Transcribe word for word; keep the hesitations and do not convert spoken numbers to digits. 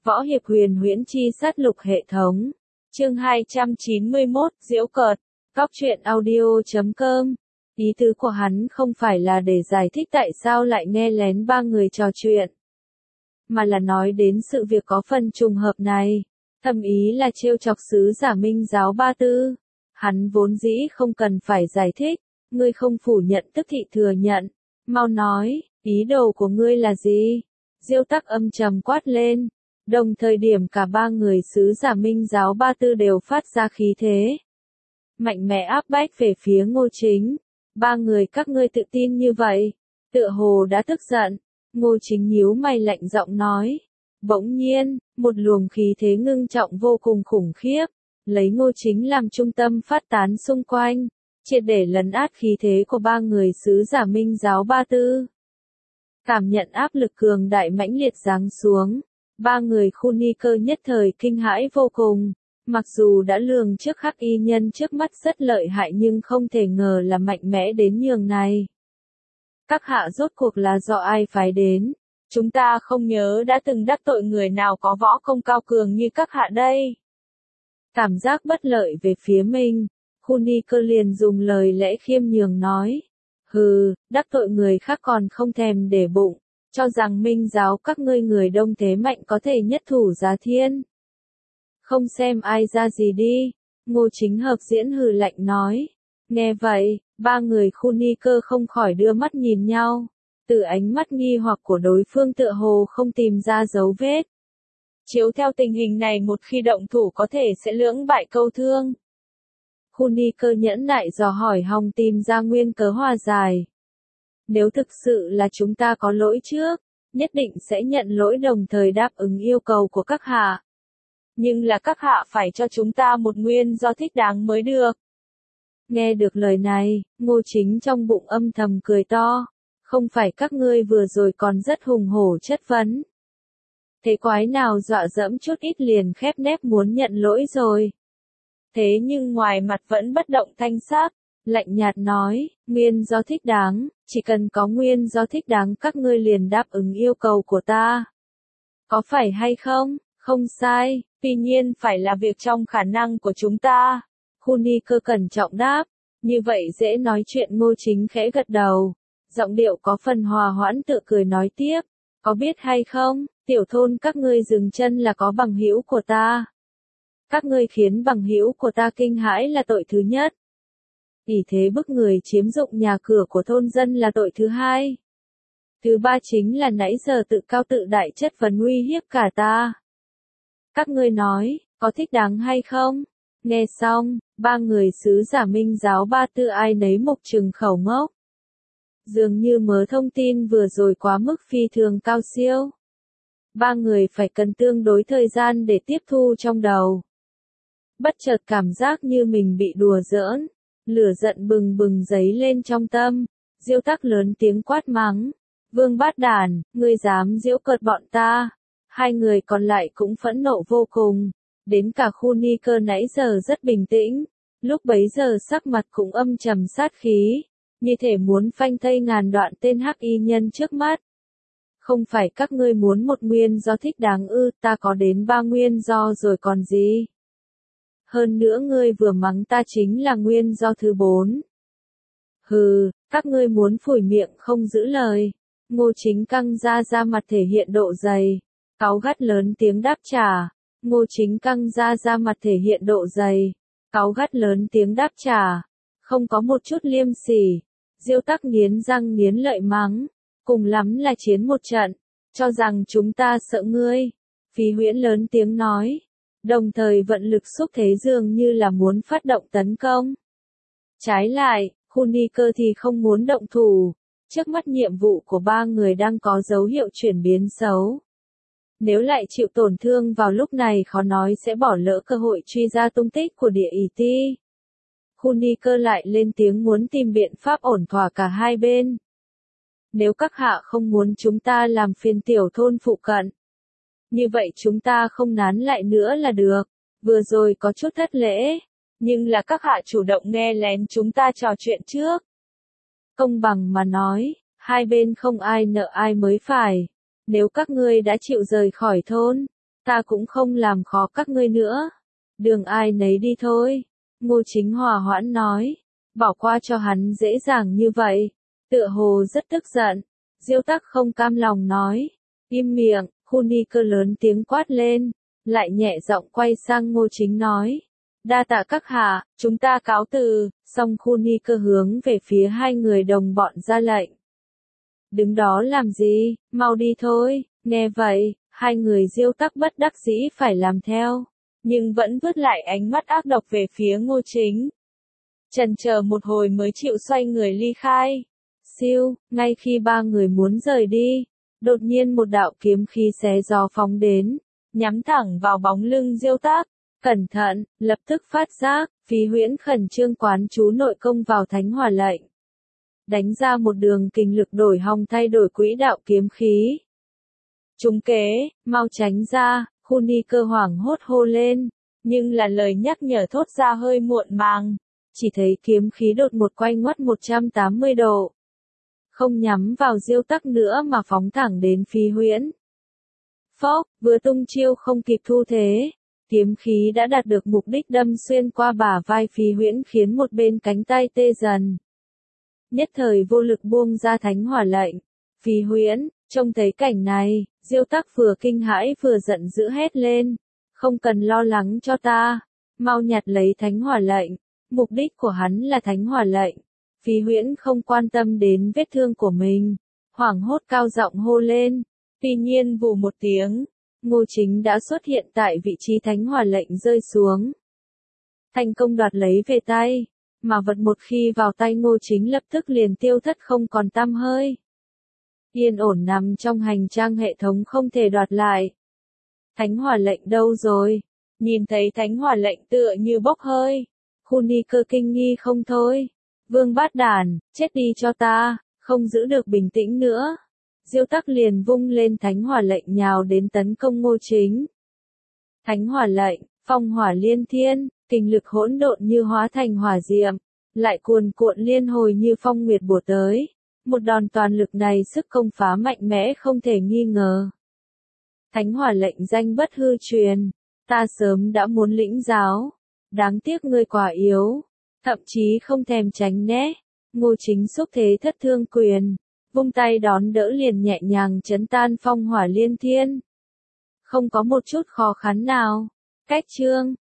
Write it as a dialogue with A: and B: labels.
A: Võ hiệp huyền huyễn chi sát lục hệ thống. Chương hai trăm chín mươi mốt, giễu cợt. Cóc truyện audio chấm com. Ý tứ của hắn không phải là để giải thích tại sao lại nghe lén ba người trò chuyện, mà là nói đến sự việc có phần trùng hợp này. Thầm ý là trêu chọc sứ giả Minh giáo Ba Tư. Hắn vốn dĩ không cần phải giải thích, ngươi không phủ nhận tức thị thừa nhận. Mau nói, ý đồ của ngươi là gì? Diêu Tắc âm trầm quát lên. Đồng thời điểm cả ba người sứ giả Minh giáo Ba Tư đều phát ra khí thế mạnh mẽ áp bách về phía Ngô Chính. Ba người các ngươi tự tin như vậy, tựa hồ đã tức giận. Ngô Chính nhíu mày lạnh giọng nói. Bỗng nhiên, một luồng khí thế ngưng trọng vô cùng khủng khiếp, lấy Ngô Chính làm trung tâm phát tán xung quanh, triệt để lấn át khí thế của ba người sứ giả Minh giáo Ba Tư. Cảm nhận áp lực cường đại mãnh liệt giáng xuống, ba người khu ni cơ nhất thời kinh hãi vô cùng. Mặc dù đã lường trước Hắc Y nhân trước mắt rất lợi hại nhưng không thể ngờ là mạnh mẽ đến nhường này. Các hạ rốt cuộc là do ai phái đến? Chúng ta không nhớ đã từng đắc tội người nào có võ công cao cường như các hạ đây. Cảm giác bất lợi về phía mình, khu ni cơ liền dùng lời lẽ khiêm nhường nói. Hừ, đắc tội người khác còn không thèm để bụng, cho rằng Minh giáo các ngươi người đông thế mạnh có thể nhất thủ giá thiên. Không xem ai ra gì đi, Ngô Chính hợp diễn hừ lạnh nói. Nghe vậy, ba người khu ni cơ không khỏi đưa mắt nhìn nhau. Từ ánh mắt nghi hoặc của đối phương tựa hồ không tìm ra dấu vết. Chiếu theo tình hình này một khi động thủ có thể sẽ lưỡng bại câu thương. Khu ni cơ nhẫn nại dò hỏi hòng tìm ra nguyên cớ hòa giải. Nếu thực sự là chúng ta có lỗi trước, nhất định sẽ nhận lỗi đồng thời đáp ứng yêu cầu của các hạ. Nhưng là các hạ phải cho chúng ta một nguyên do thích đáng mới được. Nghe được lời này, Ngô Chính trong bụng âm thầm cười to. Không phải các ngươi vừa rồi còn rất hùng hổ chất vấn. Thế quái nào dọa dẫm chút ít liền khép nép muốn nhận lỗi rồi. Thế nhưng ngoài mặt vẫn bất động thanh sắc, lạnh nhạt nói, nguyên do thích đáng, chỉ cần có nguyên do thích đáng các ngươi liền đáp ứng yêu cầu của ta. Có phải hay không? Không sai, tuy nhiên phải là việc trong khả năng của chúng ta. Khu ni cơ cẩn trọng đáp, như vậy dễ nói chuyện. Ngô Chính khẽ gật đầu, giọng điệu có phần hòa hoãn tự cười nói tiếp, có biết hay không, tiểu thôn các ngươi dừng chân là có bằng hữu của ta. Các ngươi khiến bằng hữu của ta kinh hãi là tội thứ nhất. Ỷ thế bức người chiếm dụng nhà cửa của thôn dân là tội thứ hai. Thứ ba chính là nãy giờ tự cao tự đại chất vấn uy hiếp cả ta. Các ngươi nói, có thích đáng hay không? Nghe xong, ba người sứ giả Minh giáo Ba Tư ai nấy mục trừng khẩu ngốc. Dường như mớ thông tin vừa rồi quá mức phi thường cao siêu. Ba người phải cần tương đối thời gian để tiếp thu trong đầu. Bất chợt cảm giác như mình bị đùa giỡn, lửa giận bừng bừng dấy lên trong tâm. Diêu Tắc lớn tiếng quát mắng, Vương Bát Đản, ngươi dám giễu cợt bọn ta. Hai người còn lại cũng phẫn nộ vô cùng, đến cả khu ni cơ nãy giờ rất bình tĩnh, lúc bấy giờ sắc mặt cũng âm trầm sát khí, như thể muốn phanh thây ngàn đoạn tên Hắc Y nhân trước mắt. Không phải các ngươi muốn một nguyên do thích đáng ư, ta có đến ba nguyên do rồi còn gì. Hơn nữa ngươi vừa mắng ta chính là nguyên do thứ bốn. Hừ, các ngươi muốn phủi miệng không giữ lời. Ngô Chính căng ra ra mặt thể hiện độ dày, cáu gắt lớn tiếng đáp trả. Ngô Chính căng ra ra mặt thể hiện độ dày, cáu gắt lớn tiếng đáp trả. Không có một chút liêm sỉ. Diêu Tắc nghiến răng nghiến lợi mắng, cùng lắm là chiến một trận, cho rằng chúng ta sợ ngươi. Phí Huyễn lớn tiếng nói, đồng thời vận lực xúc thế dường như là muốn phát động tấn công. Trái lại, khu ni cơ thì không muốn động thủ, trước mắt nhiệm vụ của ba người đang có dấu hiệu chuyển biến xấu. Nếu lại chịu tổn thương vào lúc này khó nói sẽ bỏ lỡ cơ hội truy ra tung tích của địa ỷ ti. Khu ni cơ lại lên tiếng muốn tìm biện pháp ổn thỏa cả hai bên. Nếu các hạ không muốn chúng ta làm phiền tiểu thôn phụ cận, như vậy chúng ta không nán lại nữa là được. Vừa rồi có chút thất lễ, nhưng là các hạ chủ động nghe lén chúng ta trò chuyện trước. Công bằng mà nói, hai bên không ai nợ ai mới phải. Nếu các ngươi đã chịu rời khỏi thôn, ta cũng không làm khó các ngươi nữa. Đường ai nấy đi thôi. Ngô Chính hòa hoãn nói. Bỏ qua cho hắn dễ dàng như vậy. Tựa hồ rất tức giận. Diêu Tắc không cam lòng nói. Im miệng, Khu Ni Cơ lớn tiếng quát lên. Lại nhẹ giọng quay sang Ngô Chính nói. Đa tạ các hạ, chúng ta cáo từ. Xong Khu Ni Cơ hướng về phía hai người đồng bọn ra lệnh. Đứng đó làm gì, mau đi thôi. Nghe vậy, hai người Diêu Tắc bất đắc dĩ phải làm theo. Nhưng vẫn vứt lại ánh mắt ác độc về phía Ngô Chính. Chần chờ một hồi mới chịu xoay người ly khai. Siêu, ngay khi ba người muốn rời đi, đột nhiên một đạo kiếm khí xé gió phóng đến, nhắm thẳng vào bóng lưng Diêu Tắc. Cẩn thận, lập tức phát giác, Phí Huyễn khẩn trương quán chú nội công vào Thánh Hỏa lệnh. Đánh ra một đường kình lực đổi hòng thay đổi quỹ đạo kiếm khí. Trúng kế, mau tránh ra, Khu Ni Cơ hoảng hốt hô lên, nhưng là lời nhắc nhở thốt ra hơi muộn màng. Chỉ thấy kiếm khí đột một quay ngoắt một trăm tám mươi độ. Không nhắm vào Diêu Tắc nữa mà phóng thẳng đến Phí Huyễn. Phốc, vừa tung chiêu không kịp thu thế. Kiếm khí đã đạt được mục đích đâm xuyên qua bả vai Phí Huyễn khiến một bên cánh tay tê dần. Nhất thời vô lực buông ra Thánh Hỏa lệnh. Phí Huyễn, trông thấy cảnh này, Diêu Tắc vừa kinh hãi vừa giận dữ hét lên. Không cần lo lắng cho ta. Mau nhặt lấy Thánh Hỏa lệnh. Mục đích của hắn là Thánh Hỏa lệnh. Phí Huyễn không quan tâm đến vết thương của mình. Hoảng hốt cao giọng hô lên. Tuy nhiên vù một tiếng. Ngô Chính đã xuất hiện tại vị trí Thánh Hỏa lệnh rơi xuống. Thành công đoạt lấy về tay. Mà vật một khi vào tay Ngô Chính lập tức liền tiêu thất không còn tăm hơi. Yên ổn nằm trong hành trang hệ thống không thể đoạt lại. Thánh Hỏa lệnh đâu rồi? Nhìn thấy Thánh Hỏa lệnh tựa như bốc hơi. Khu Ni Cơ kinh nghi không thôi. Vương bát đàn, chết đi cho ta, không giữ được bình tĩnh nữa. Diêu Tắc liền vung lên Thánh Hỏa lệnh nhào đến tấn công Ngô Chính. Thánh Hỏa lệnh, phong hỏa liên thiên, kình lực hỗn độn như hóa thành hỏa diệm, lại cuồn cuộn liên hồi như phong nguyệt bổ tới. Một đòn toàn lực này sức công phá mạnh mẽ không thể nghi ngờ. Thánh Hỏa lệnh danh bất hư truyền, ta sớm đã muốn lĩnh giáo. Đáng tiếc ngươi quả yếu, thậm chí không thèm tránh né. Ngô Chính xúc thế thất thương quyền, vung tay đón đỡ liền nhẹ nhàng chấn tan phong hỏa liên thiên. Không có một chút khó khăn nào. Cách chương